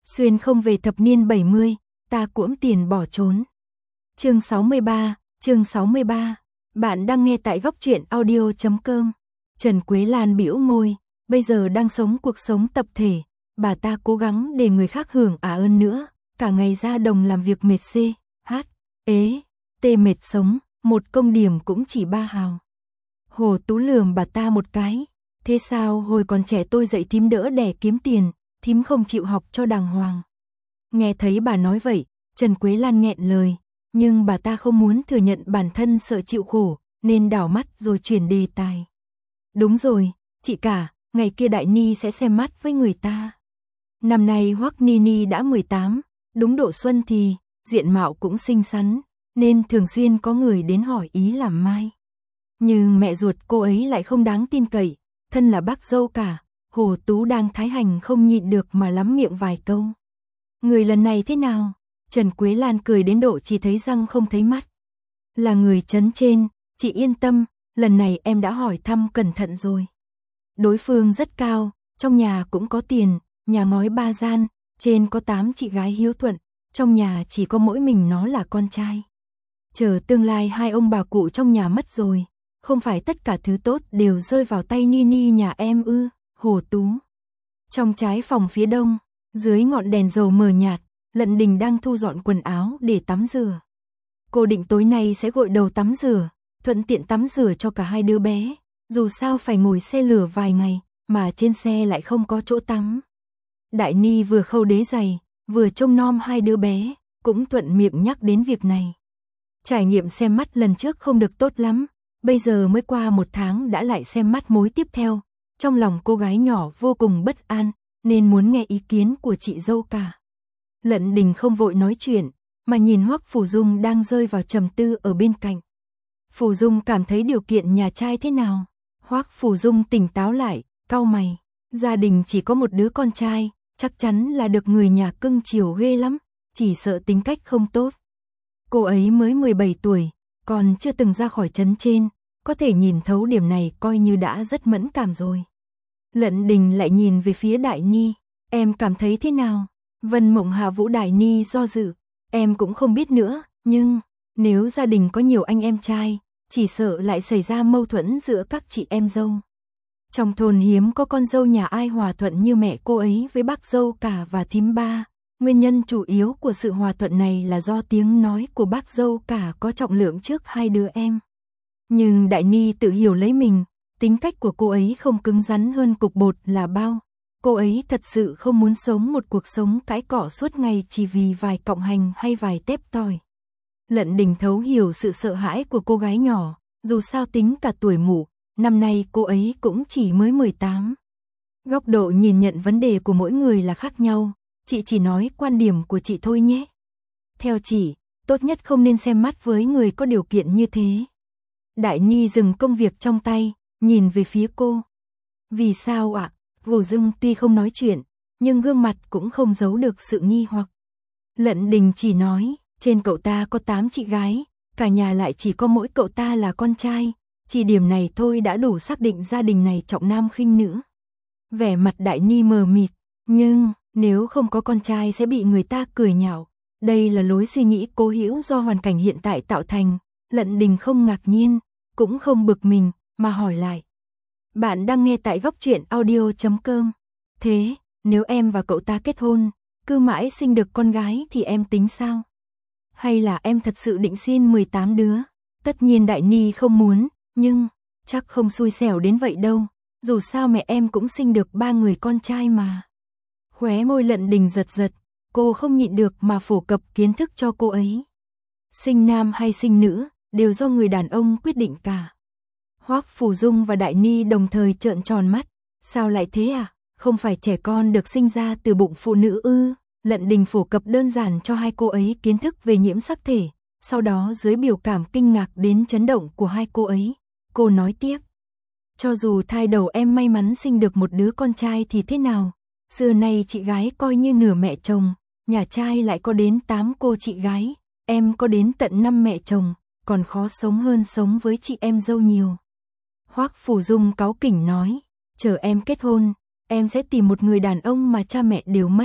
Xuyên không về thập niên 70, ta cuỗm tiền bỏ trốn. Chương 63. Bạn đang nghe tại góc truyện audio.com. Trần Quế Lan bĩu môi, bây giờ đang sống cuộc sống tập thể, bà ta cố gắng để người khác hưởng ơn nữa, cả ngày ra đồng làm việc mệt mệt sống, một công điểm cũng chỉ 3 hào. Hồ Tú lườm bà ta một cái, thế sao hồi còn trẻ tôi dạy thím đỡ đẻ kiếm tiền, thím không chịu học cho đàng hoàng. Nghe thấy bà nói vậy, Trần Quế Lan nghẹn lời, nhưng bà ta không muốn thừa nhận bản thân sợ chịu khổ, nên đảo mắt rồi chuyển đề tài. Đúng rồi, chị cả, ngày kia Đại Ni sẽ xem mắt với người ta. Năm nay Hoắc Ni đã 18, đúng độ xuân thì, diện mạo cũng xinh xắn, nên thường xuyên có người đến hỏi ý làm mai. Nhưng mẹ ruột cô ấy lại không đáng tin cậy, thân là bác dâu cả, Hồ Tú đang thái hành không nhịn được mà lắm miệng vài câu. Người lần này thế nào? Trần Quế Lan cười đến độ chỉ thấy răng không thấy mắt. Là người trấn trên, chị yên tâm, lần này em đã hỏi thăm cẩn thận rồi. Đối phương rất cao, trong nhà cũng có tiền, nhà ngói 3 gian, trên có 8 chị gái hiếu thuận, trong nhà chỉ có mỗi mình nó là con trai. Chờ tương lai hai ông bà cụ trong nhà mất rồi, không phải tất cả thứ tốt đều rơi vào tay Ni nhà em ư? Hồ Tú. Trong trái phòng phía đông, dưới ngọn đèn dầu mờ nhạt, Lận Đình đang thu dọn quần áo để tắm rửa. Cô định tối nay sẽ gội đầu tắm rửa, thuận tiện tắm rửa cho cả hai đứa bé, dù sao phải ngồi xe lửa vài ngày, mà trên xe lại không có chỗ tắm. Đại Ni vừa khâu đế giày, vừa trông nom hai đứa bé, cũng thuận miệng nhắc đến việc này. Trải nghiệm xem mắt lần trước không được tốt lắm, bây giờ mới qua 1 tháng đã lại xem mắt mối tiếp theo. Trong lòng cô gái nhỏ vô cùng bất an, nên muốn nghe ý kiến của chị dâu cả. Lận Đình không vội nói chuyện, mà nhìn Hoắc Phủ Dung đang rơi vào trầm tư ở bên cạnh. Phủ Dung cảm thấy điều kiện nhà trai thế nào? Hoắc Phủ Dung tỉnh táo lại, cau mày. Gia đình chỉ có một đứa con trai, chắc chắn là được người nhà cưng chiều ghê lắm, chỉ sợ tính cách không tốt. Cô ấy mới 17 tuổi, còn chưa từng ra khỏi trấn trên, có thể nhìn thấu điểm này coi như đã rất mẫn cảm rồi. Lận Đình lại nhìn về phía Đại Ni, em cảm thấy thế nào? Vân Mộng Hạ Vũ Đại Ni do dự, em cũng không biết nữa, nhưng nếu gia đình có nhiều anh em trai, chỉ sợ lại xảy ra mâu thuẫn giữa các chị em dâu. Trong thôn hiếm có con dâu nhà ai hòa thuận như mẹ cô ấy với bác dâu cả và thím ba. Nguyên nhân chủ yếu của sự hòa thuận này là do tiếng nói của bác dâu cả có trọng lượng trước hai đứa em. Nhưng Đại Ni tự hiểu lấy mình, tính cách của cô ấy không cứng rắn hơn cục bột là bao. Cô ấy thật sự không muốn sống một cuộc sống cãi cọ suốt ngày chỉ vì vài cọng hành hay vài tép tỏi. Lận Đình thấu hiểu sự sợ hãi của cô gái nhỏ, dù sao tính cả tuổi mụ, năm nay cô ấy cũng chỉ mới 18. Góc độ nhìn nhận vấn đề của mỗi người là khác nhau, chị chỉ nói quan điểm của chị thôi nhé. Theo chị, tốt nhất không nên xem mắt với người có điều kiện như thế. Đại Ni dừng công việc trong tay, nhìn về phía cô. Vì sao ạ? Vũ Dung tuy không nói chuyện, nhưng gương mặt cũng không giấu được sự nghi hoặc. Lận Đình chỉ nói, trên cậu ta có 8 chị gái, cả nhà lại chỉ có mỗi cậu ta là con trai, chỉ điểm này thôi đã đủ xác định gia đình này trọng nam khinh nữ. Vẻ mặt Đại Ni mờ mịt, nhưng nếu không có con trai sẽ bị người ta cười nhạo. Đây là lối suy nghĩ cố hữu do hoàn cảnh hiện tại tạo thành. Lận Đình không ngạc nhiên, cũng không bực mình, mà hỏi lại. Bạn đang nghe tại góc truyện audio.com. Thế, nếu em và cậu ta kết hôn, cứ mãi sinh được con gái thì em tính sao? Hay là em thật sự định xin 18 đứa? Tất nhiên Đại Ni không muốn, nhưng chắc không xui xẻo đến vậy đâu. Dù sao mẹ em cũng sinh được 3 người con trai mà. Khóe môi Lận Đình giật giật, cô không nhịn được mà phổ cập kiến thức cho cô ấy. Sinh nam hay sinh nữ, đều do người đàn ông quyết định cả. Hoắc Phủ Dung và Đại Ni đồng thời trợn tròn mắt, sao lại thế à? Không phải trẻ con được sinh ra từ bụng phụ nữ ư? Lận Đình phổ cập đơn giản cho hai cô ấy kiến thức về nhiễm sắc thể, sau đó dưới biểu cảm kinh ngạc đến chấn động của hai cô ấy, cô nói tiếp. Cho dù thai đầu em may mắn sinh được một đứa con trai thì thế nào? Xưa nay chị gái coi như nửa mẹ chồng, nhà trai lại có đến 8 cô chị gái, em có đến tận 5 mẹ chồng, còn khó sống hơn sống với chị em dâu nhiều. Hoắc Phủ Dung cáu kỉnh nói, chờ em kết hôn, em sẽ tìm một người đàn ông mà cha mẹ đều mất,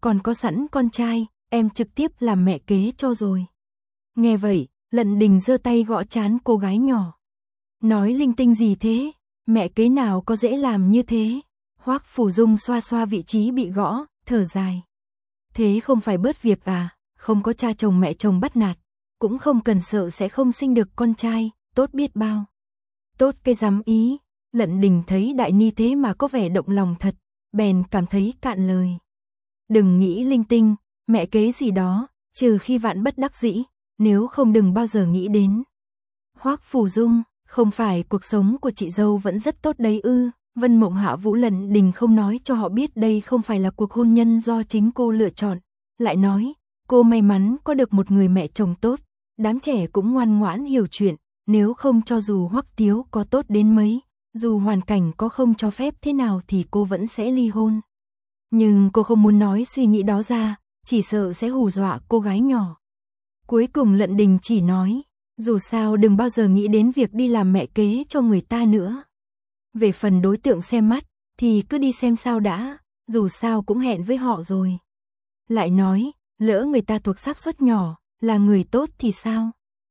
còn có sẵn con trai, em trực tiếp làm mẹ kế cho rồi. Nghe vậy, Lận Đình giơ tay gõ trán cô gái nhỏ. Nói linh tinh gì thế, mẹ kế nào có dễ làm như thế. Hoắc Phủ Dung xoa xoa vị trí bị gõ, thở dài. Thế không phải bớt việc à, không có cha chồng mẹ chồng bắt nạt, cũng không cần sợ sẽ không sinh được con trai, tốt biết bao. Tốt cái dám ý, Lận Đình thấy Đại Ni thế mà có vẻ động lòng thật, bèn cảm thấy cạn lời. Đừng nghĩ linh tinh, mẹ kế gì đó, trừ khi vạn bất đắc dĩ, nếu không đừng bao giờ nghĩ đến. Hoắc Phủ Dung, không phải cuộc sống của chị dâu vẫn rất tốt đấy ư? Vân Mộng Hạ Vũ Lận Đình không nói cho họ biết đây không phải là cuộc hôn nhân do chính cô lựa chọn, lại nói, cô may mắn có được một người mẹ chồng tốt, đám trẻ cũng ngoan ngoãn hiểu chuyện, nếu không cho dù Hoắc Tiếu có tốt đến mấy, dù hoàn cảnh có không cho phép thế nào thì cô vẫn sẽ ly hôn. Nhưng cô không muốn nói suy nghĩ đó ra, chỉ sợ sẽ hù dọa cô gái nhỏ. Cuối cùng Lận Đình chỉ nói, dù sao đừng bao giờ nghĩ đến việc đi làm mẹ kế cho người ta nữa. Về phần đối tượng xem mắt, thì cứ đi xem sao đã, dù sao cũng hẹn với họ rồi. Lại nói, lỡ người ta thuộc xác suất nhỏ, là người tốt thì sao?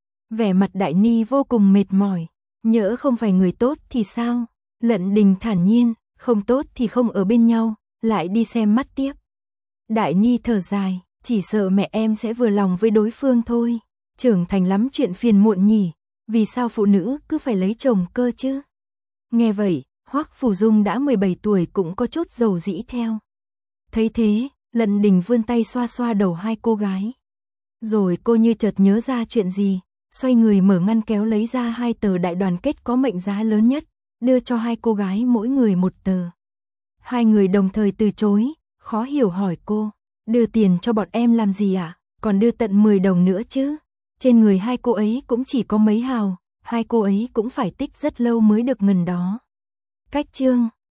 Vẻ mặt Đại Ni vô cùng mệt mỏi, nhỡ không phải người tốt thì sao? Lận Đình thản nhiên, không tốt thì không ở bên nhau, lại đi xem mắt tiếp. Đại Ni thở dài, chỉ sợ mẹ em sẽ vừa lòng với đối phương thôi. Trưởng thành lắm chuyện phiền muộn nhỉ, vì sao phụ nữ cứ phải lấy chồng cơ chứ? Nghe vậy, Hoắc Phủ Dung đã 17 tuổi cũng có chút dầu dĩ theo. Thấy thế, Lận Đình vươn tay xoa xoa đầu hai cô gái. Rồi cô như chợt nhớ ra chuyện gì, xoay người mở ngăn kéo lấy ra 2 tờ đại đoàn kết có mệnh giá lớn nhất, đưa cho hai cô gái mỗi người 1 tờ. Hai người đồng thời từ chối, khó hiểu hỏi cô, đưa tiền cho bọn em làm gì ạ? Còn đưa tận 10 đồng nữa chứ? Trên người hai cô ấy cũng chỉ có mấy hào, hai cô ấy cũng phải tích rất lâu mới được ngần đó. Cách chương